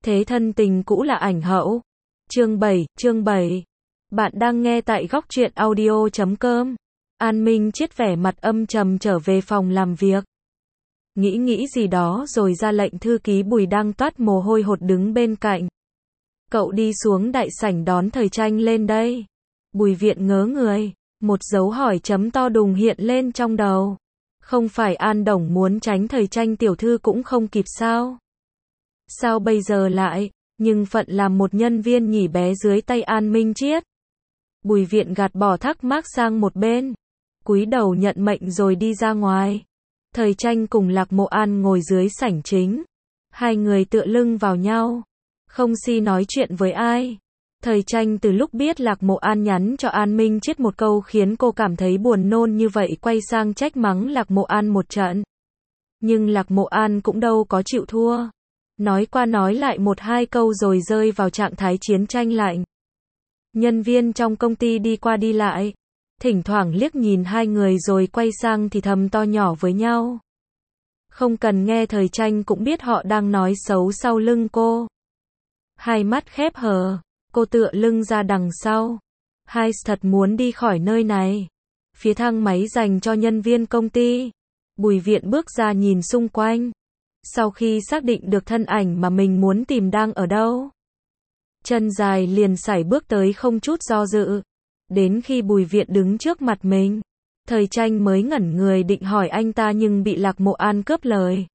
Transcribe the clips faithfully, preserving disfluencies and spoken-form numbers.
Thế thân tình cũ là ảnh hậu. Chương bảy, chương bảy. Bạn đang nghe tại góc truyện audio chấm com. An Minh Chiết vẻ mặt âm trầm trở về phòng làm việc. Nghĩ nghĩ gì đó rồi ra lệnh thư ký Bùi đang toát mồ hôi hột đứng bên cạnh. Cậu đi xuống đại sảnh đón Thời Tranh lên đây. Bùi Viện ngớ người, một dấu hỏi chấm to đùng hiện lên trong đầu. Không phải An Đồng muốn tránh Thời Tranh tiểu thư cũng không kịp sao? Sao bây giờ lại, nhưng phận làm một nhân viên nhỉ bé dưới tay An Minh Chiết. Bùi Viện gạt bỏ thắc mắc sang một bên, cúi đầu nhận mệnh rồi đi ra ngoài. Thời Tranh cùng Lạc Mộ An ngồi dưới sảnh chính. Hai người tựa lưng vào nhau, không si nói chuyện với ai. Thời Tranh từ lúc biết Lạc Mộ An nhắn cho An Minh Chiết một câu khiến cô cảm thấy buồn nôn như vậy, quay sang trách mắng Lạc Mộ An một trận. Nhưng Lạc Mộ An cũng đâu có chịu thua. Nói qua nói lại một hai câu rồi rơi vào trạng thái chiến tranh lạnh. Nhân viên trong công ty đi qua đi lại, thỉnh thoảng liếc nhìn hai người rồi quay sang thì thầm to nhỏ với nhau. Không cần nghe Thời Tranh cũng biết họ đang nói xấu sau lưng cô. Hai mắt khép hờ, cô tựa lưng ra đằng sau. Hai thật muốn đi khỏi nơi này. Phía thang máy dành cho nhân viên công ty. Bùi Viện bước ra nhìn xung quanh. Sau khi xác định được thân ảnh mà mình muốn tìm đang ở đâu, chân dài liền sải bước tới không chút do dự. Đến khi Bùi Viện đứng trước mặt mình, Thời Tranh mới ngẩn người định hỏi anh ta nhưng bị Lạc Mộ An cướp lời.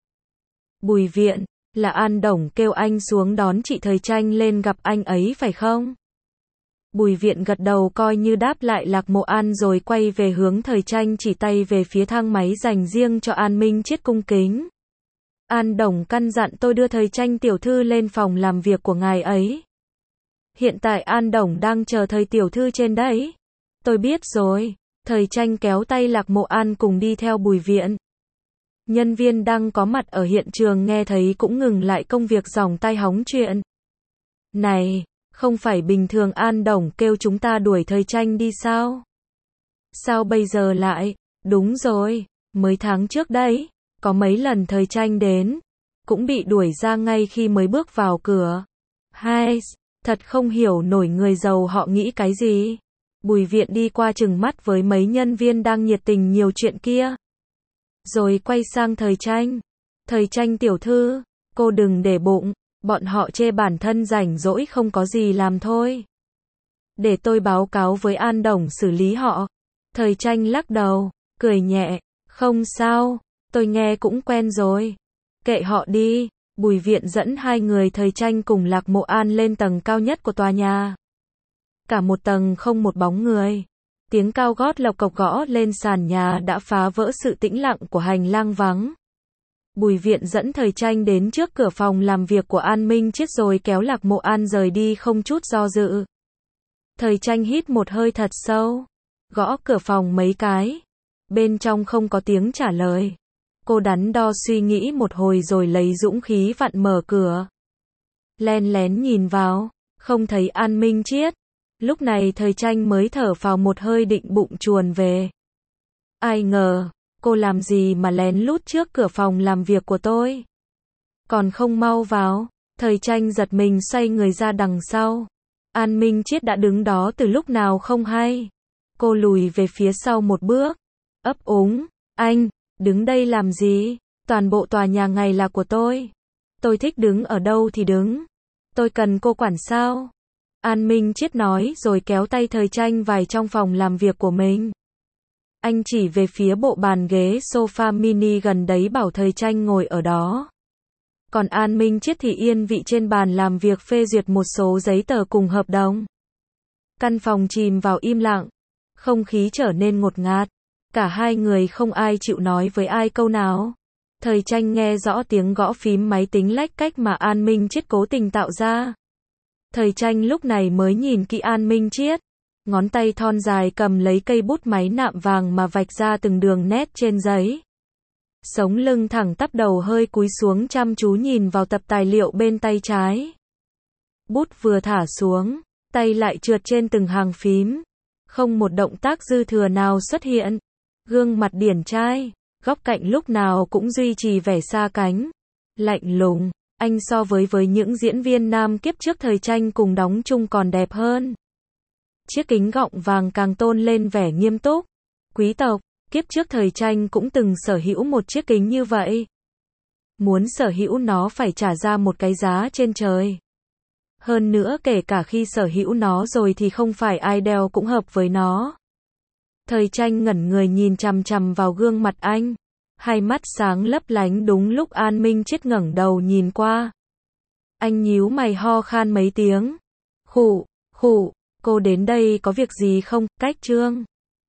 Bùi Viện, là An Đồng kêu anh xuống đón chị Thời Tranh lên gặp anh ấy phải không? Bùi Viện gật đầu coi như đáp lại Lạc Mộ An rồi quay về hướng Thời Tranh chỉ tay về phía thang máy dành riêng cho An Minh Chiết cung kính. An Đồng căn dặn tôi đưa Thời Tranh tiểu thư lên phòng làm việc của ngài ấy. Hiện tại An Đồng đang chờ Thời tiểu thư trên đấy. Tôi biết rồi. Thời Tranh kéo tay Lạc Mộ An cùng đi theo Bùi Viện. Nhân viên đang có mặt ở hiện trường nghe thấy cũng ngừng lại công việc giỏng tai hóng chuyện. Này, không phải bình thường An Đồng kêu chúng ta đuổi Thời Tranh đi sao? Sao bây giờ lại? Đúng rồi, mới tháng trước đấy, có mấy lần Thời Tranh đến, cũng bị đuổi ra ngay khi mới bước vào cửa. Hai, thật không hiểu nổi người giàu họ nghĩ cái gì. Bùi Viện đi qua chừng mắt với mấy nhân viên đang nhiệt tình nhiều chuyện kia. Rồi quay sang Thời Tranh. Thời Tranh tiểu thư, cô đừng để bụng, bọn họ chê bản thân rảnh rỗi không có gì làm thôi. Để tôi báo cáo với An Đồng xử lý họ. Thời Tranh lắc đầu, cười nhẹ, không sao, tôi nghe cũng quen rồi. Kệ họ đi. Bùi Viện dẫn hai người Thời Tranh cùng Lạc Mộ An lên tầng cao nhất của tòa nhà. Cả một tầng không một bóng người. Tiếng cao gót lộc cộc gõ lên sàn nhà đã phá vỡ sự tĩnh lặng của hành lang vắng. Bùi Viện dẫn Thời Tranh đến trước cửa phòng làm việc của An Minh Chiết rồi kéo Lạc Mộ An rời đi không chút do dự. Thời Tranh hít một hơi thật sâu, gõ cửa phòng mấy cái. Bên trong không có tiếng trả lời. Cô đắn đo suy nghĩ một hồi rồi lấy dũng khí vặn mở cửa. Len lén nhìn vào, không thấy An Minh Chiết. Lúc này Thời Tranh mới thở phào một hơi định bụng chuồn về. Ai ngờ, cô làm gì mà lén lút trước cửa phòng làm việc của tôi? Còn không mau vào. Thời Tranh giật mình xoay người ra đằng sau. An Minh Chiết đã đứng đó từ lúc nào không hay. Cô lùi về phía sau một bước, ấp úng, anh, đứng đây làm gì? Toàn bộ tòa nhà này là của tôi. Tôi thích đứng ở đâu thì đứng. Tôi cần cô quản sao? An Minh Chiết nói rồi kéo tay Thời Tranh vào trong phòng làm việc của mình. Anh chỉ về phía bộ bàn ghế sofa mini gần đấy bảo Thời Tranh ngồi ở đó. Còn An Minh Chiết thì yên vị trên bàn làm việc phê duyệt một số giấy tờ cùng hợp đồng. Căn phòng chìm vào im lặng. Không khí trở nên ngột ngạt. Cả hai người không ai chịu nói với ai câu nào. Thời Tranh nghe rõ tiếng gõ phím máy tính lách cách mà An Minh Chiết cố tình tạo ra. Thời Tranh lúc này mới nhìn kỹ An Minh Chiết. Ngón tay thon dài cầm lấy cây bút máy nạm vàng mà vạch ra từng đường nét trên giấy. Sống lưng thẳng tắp đầu hơi cúi xuống chăm chú nhìn vào tập tài liệu bên tay trái. Bút vừa thả xuống, tay lại trượt trên từng hàng phím. Không một động tác dư thừa nào xuất hiện. Gương mặt điển trai, góc cạnh lúc nào cũng duy trì vẻ xa cánh. Lạnh lùng, Anh so với với những diễn viên nam kiếp trước thời tranh cùng đóng chung còn đẹp hơn. Chiếc kính gọng vàng càng tôn lên vẻ nghiêm túc. Quý tộc, kiếp trước thời tranh cũng từng sở hữu một chiếc kính như vậy. Muốn sở hữu nó phải trả ra một cái giá trên trời. Hơn nữa kể cả khi sở hữu nó rồi thì không phải ai đeo cũng hợp với nó. Thời tranh ngẩn người nhìn chằm chằm vào gương mặt anh. Hai mắt sáng lấp lánh đúng lúc An Minh Chết ngẩng đầu nhìn qua. Anh nhíu mày ho khan mấy tiếng. Khụ, khụ, cô đến đây có việc gì không, Cách Trương?